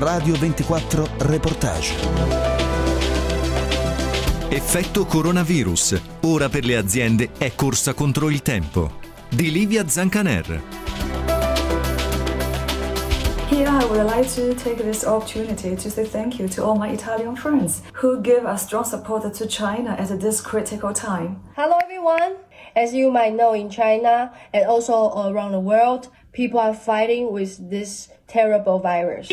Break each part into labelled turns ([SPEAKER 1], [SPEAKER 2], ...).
[SPEAKER 1] Radio 24 Reportage.
[SPEAKER 2] Effetto coronavirus. Ora per le aziende è corsa contro il tempo. Di Livia Zancaner.
[SPEAKER 3] Here I would like to take this opportunity to say thank you to all my Italian friends who give a strong support to China at this critical time.
[SPEAKER 4] Hello everyone! As you might know, in China and also around the world, people are fighting with this terrible virus.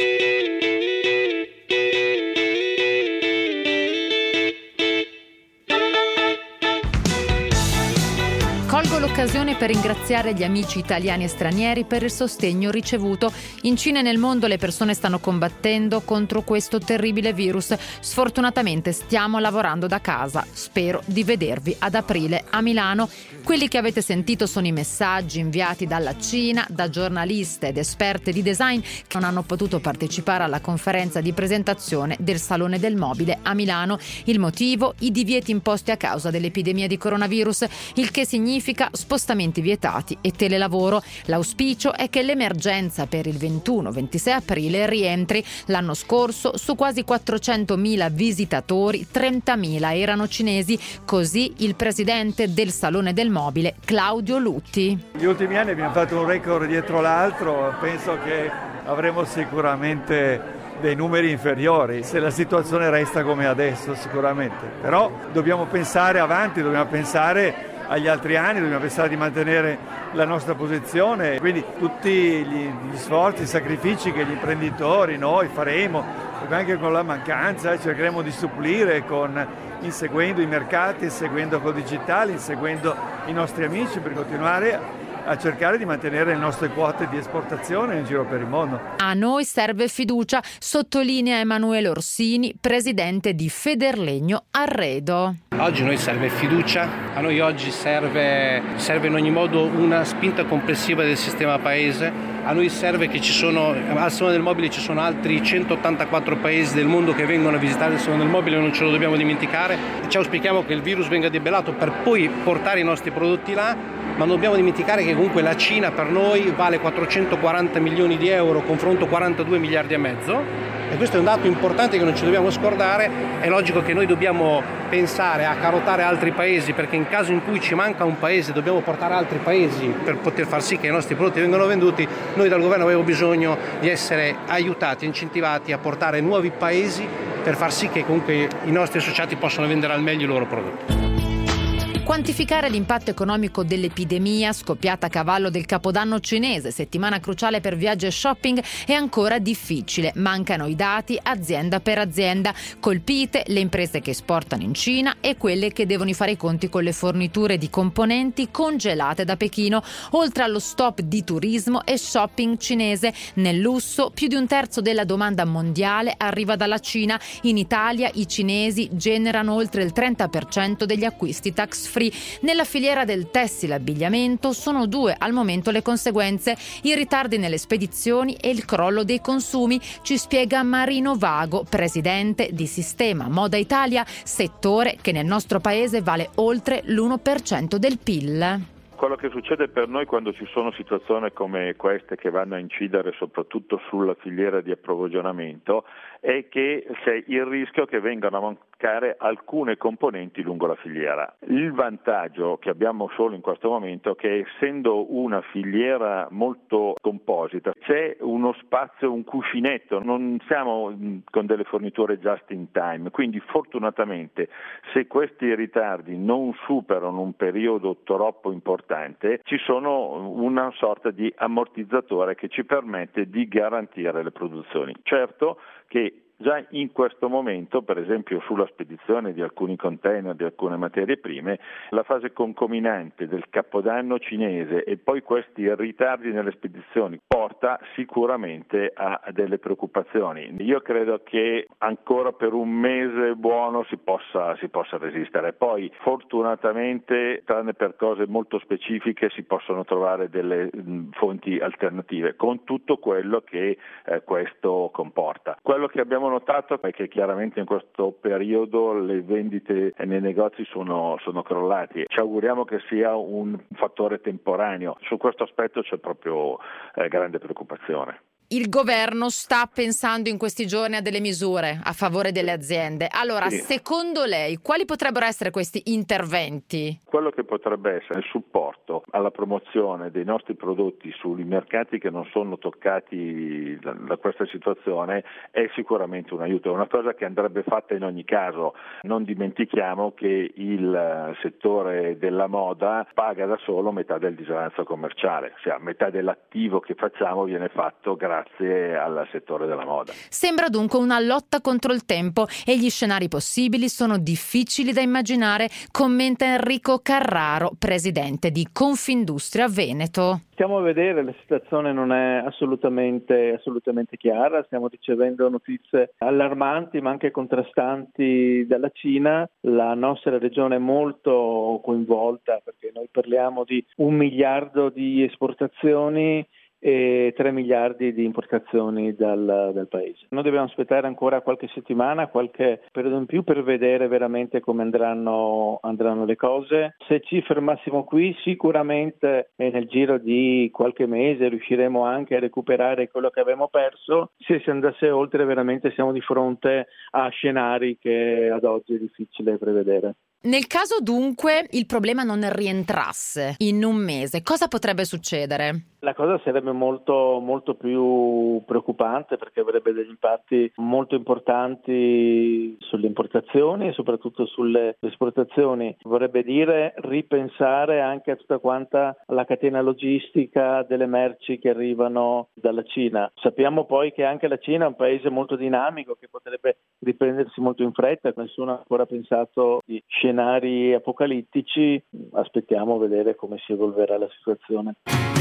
[SPEAKER 5] Colgo l'occasione per ringraziare gli amici italiani e stranieri per il sostegno ricevuto. In Cina e nel mondo le persone stanno combattendo contro questo terribile virus. Sfortunatamente stiamo lavorando da casa. Spero di vedervi ad aprile a Milano. Quelli che avete sentito sono i messaggi inviati dalla Cina, da giornaliste ed esperte di design che non hanno potuto partecipare alla conferenza di presentazione del Salone del Mobile a Milano. Il motivo? I divieti imposti a causa dell'epidemia di coronavirus, il che significa spostamenti vietati e telelavoro. L'auspicio è che l'emergenza per il 21-26 aprile rientri. L'anno scorso su quasi 400.000 visitatori, 30.000 erano cinesi, così il presidente del Salone del Mobile, Claudio Lutti.
[SPEAKER 6] Negli ultimi anni abbiamo fatto un record dietro l'altro, penso che avremo sicuramente dei numeri inferiori se la situazione resta come adesso, sicuramente. Però dobbiamo pensare avanti, dobbiamo pensare agli altri anni, dobbiamo pensare di mantenere la nostra posizione, quindi tutti gli sforzi, i sacrifici che gli imprenditori, noi faremo, anche con la mancanza, cercheremo di supplire inseguendo i mercati, inseguendo col digitale, inseguendo i nostri amici per continuare a cercare di mantenere le nostre quote di esportazione in giro per il mondo.
[SPEAKER 5] A noi serve fiducia, sottolinea Emanuele Orsini, presidente di Federlegno Arredo.
[SPEAKER 7] Oggi a noi serve fiducia, a noi oggi serve in ogni modo una spinta complessiva del sistema paese. A noi serve che al Salone del Mobile ci sono altri 184 paesi del mondo che vengono a visitare il Salone del Mobile, non ce lo dobbiamo dimenticare. Ci auspichiamo che il virus venga debellato per poi portare i nostri prodotti là, ma non dobbiamo dimenticare che comunque la Cina per noi vale 440 milioni di euro, confronto 42 miliardi e mezzo. E questo è un dato importante che non ci dobbiamo scordare. È logico che noi dobbiamo pensare a carotare altri paesi, perché in caso in cui ci manca un paese dobbiamo portare altri paesi per poter far sì che i nostri prodotti vengano venduti. Noi dal governo abbiamo bisogno di essere aiutati, incentivati a portare nuovi paesi per far sì che comunque i nostri associati possano vendere al meglio i loro prodotti.
[SPEAKER 5] Quantificare l'impatto economico dell'epidemia scoppiata a cavallo del Capodanno cinese, settimana cruciale per viaggi e shopping, è ancora difficile. Mancano i dati azienda per azienda. Colpite le imprese che esportano in Cina e quelle che devono fare i conti con le forniture di componenti congelate da Pechino, oltre allo stop di turismo e shopping cinese. Nel lusso più di un terzo della domanda mondiale arriva dalla Cina. In Italia i cinesi generano oltre il 30% degli acquisti tax free. Nella filiera del tessile abbigliamento sono due al momento le conseguenze: i ritardi nelle spedizioni e il crollo dei consumi, ci spiega Marino Vago, presidente di Sistema Moda Italia, settore che nel nostro paese vale oltre l'1% del PIL.
[SPEAKER 8] Quello che succede per noi quando ci sono situazioni come queste che vanno a incidere soprattutto sulla filiera di approvvigionamento è che c'è il rischio che vengano a mancare alcune componenti lungo la filiera. Il vantaggio che abbiamo solo in questo momento è che essendo una filiera molto composita c'è uno spazio, un cuscinetto, non siamo con delle forniture just in time, quindi fortunatamente se questi ritardi non superano un periodo troppo importante ci sono una sorta di ammortizzatore che ci permette di garantire le produzioni. Certo che già in questo momento, per esempio sulla spedizione di alcuni container, di alcune materie prime, la fase concominante del Capodanno cinese e poi questi ritardi nelle spedizioni porta sicuramente a delle preoccupazioni. Io credo che ancora per un mese buono si possa resistere. Poi fortunatamente, tranne per cose molto specifiche, si possono trovare delle fonti alternative con tutto quello che questo comporta. Quello che abbiamo notato è che chiaramente in questo periodo le vendite nei negozi sono crollati. Ci auguriamo che sia un fattore temporaneo. Su questo aspetto c'è proprio grande preoccupazione.
[SPEAKER 5] il governo sta pensando in questi giorni a delle misure a favore delle aziende. Allora, secondo lei, quali potrebbero essere questi interventi?
[SPEAKER 8] Quello che potrebbe essere il supporto alla promozione dei nostri prodotti sui mercati che non sono toccati da questa situazione è sicuramente un aiuto, è una cosa che andrebbe fatta in ogni caso. Non dimentichiamo che il settore della moda paga da solo metà del disavanzo commerciale, cioè metà dell'attivo che facciamo viene fatto grazie al settore della moda.
[SPEAKER 5] Sembra dunque una lotta contro il tempo e gli scenari possibili sono difficili da immaginare, commenta Enrico Carraro, presidente di Confindustria Veneto.
[SPEAKER 9] Stiamo a vedere, la situazione non è assolutamente chiara, stiamo ricevendo notizie allarmanti ma anche contrastanti dalla Cina. La nostra regione è molto coinvolta perché noi parliamo di 1 miliardo di esportazioni e 3 miliardi di importazioni dal paese. Noi dobbiamo aspettare ancora qualche settimana, qualche periodo in più per vedere veramente come andranno le cose. Se ci fermassimo qui sicuramente nel giro di qualche mese riusciremo anche a recuperare quello che abbiamo perso. Se si andasse oltre veramente siamo di fronte a scenari che ad oggi è difficile prevedere.
[SPEAKER 5] Nel caso dunque il problema non rientrasse in un mese, cosa potrebbe succedere?
[SPEAKER 9] La cosa sarebbe molto più preoccupante perché avrebbe degli impatti molto importanti sulle importazioni e soprattutto sulle esportazioni. Vorrebbe dire ripensare anche a tutta quanta la catena logistica delle merci che arrivano dalla Cina. Sappiamo poi che anche la Cina è un paese molto dinamico che potrebbe riprendersi molto in fretta. Nessuno ha ancora pensato di scenari apocalittici. Aspettiamo a vedere come si evolverà la situazione.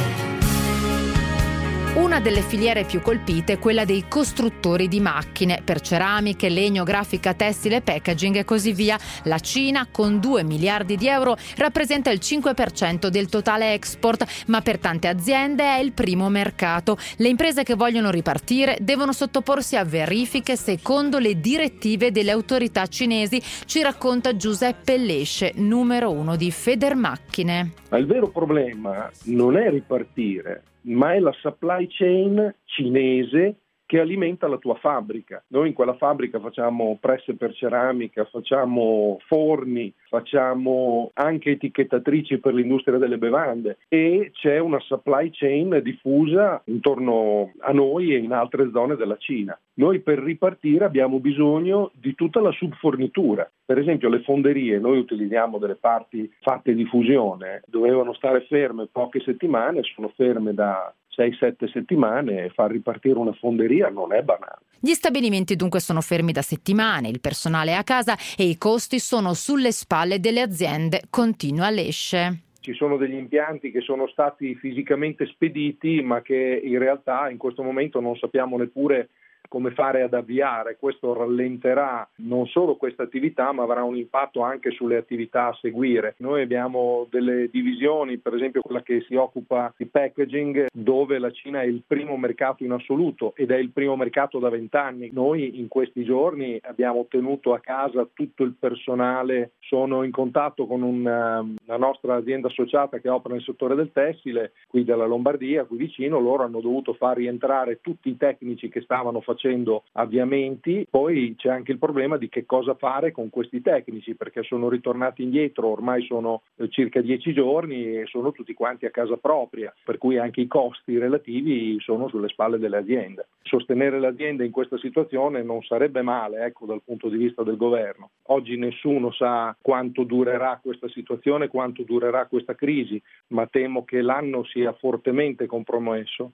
[SPEAKER 5] Una delle filiere più colpite è quella dei costruttori di macchine per ceramiche, legno, grafica, tessile, packaging e così via. La Cina, con 2 miliardi di euro, rappresenta il 5% del totale export, ma per tante aziende è il primo mercato. Le imprese che vogliono ripartire devono sottoporsi a verifiche secondo le direttive delle autorità cinesi, ci racconta Giuseppe Lesce, numero 1 di Federmacchine.
[SPEAKER 10] Ma il vero problema non è ripartire, ma è la supply chain cinese che alimenta la tua fabbrica. Noi in quella fabbrica facciamo presse per ceramica, facciamo forni, facciamo anche etichettatrici per l'industria delle bevande e c'è una supply chain diffusa intorno a noi e in altre zone della Cina. Noi per ripartire abbiamo bisogno di tutta la subfornitura. Per esempio le fonderie, noi utilizziamo delle parti fatte di fusione, dovevano stare ferme poche settimane, sono ferme da 6-7 settimane e far ripartire una fonderia non è banale.
[SPEAKER 5] Gli stabilimenti dunque sono fermi da settimane, il personale è a casa e i costi sono sulle spalle delle aziende, continua Lesce.
[SPEAKER 10] Ci sono degli impianti che sono stati fisicamente spediti ma che in realtà in questo momento non sappiamo neppure come fare ad avviare. Questo rallenterà non solo questa attività ma avrà un impatto anche sulle attività a seguire. Noi abbiamo delle divisioni, per esempio quella che si occupa di packaging, dove la Cina è il primo mercato in assoluto ed è il primo mercato da 20 anni. Noi in questi giorni abbiamo tenuto a casa tutto il personale, sono in contatto con una nostra azienda associata che opera nel settore del tessile, qui della Lombardia, qui vicino. Loro hanno dovuto far rientrare tutti i tecnici che stavano facendo avviamenti. Poi c'è anche il problema di che cosa fare con questi tecnici, perché sono ritornati indietro, ormai sono circa 10 giorni e sono tutti quanti a casa propria, per cui anche i costi relativi sono sulle spalle delle aziende. Sostenere le aziende in questa situazione non sarebbe male, dal punto di vista del governo. Oggi nessuno sa quanto durerà questa situazione, quanto durerà questa crisi, ma temo che l'anno sia fortemente compromesso.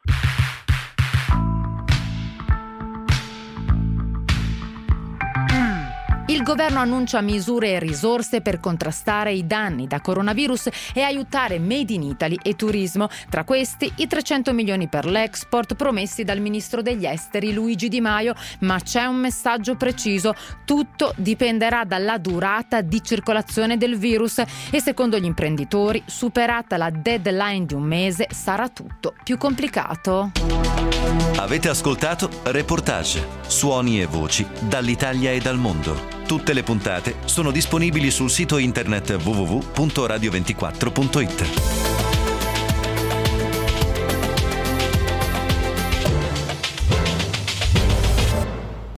[SPEAKER 5] Il governo annuncia misure e risorse per contrastare i danni da coronavirus e aiutare Made in Italy e turismo. Tra questi i 300 milioni per l'export promessi dal ministro degli esteri Luigi Di Maio. Ma c'è un messaggio preciso: tutto dipenderà dalla durata di circolazione del virus e secondo gli imprenditori, superata la deadline di un mese, sarà tutto più complicato.
[SPEAKER 2] Avete ascoltato Reportage, suoni e voci dall'Italia e dal mondo. Tutte le puntate sono disponibili sul sito internet www.radio24.it.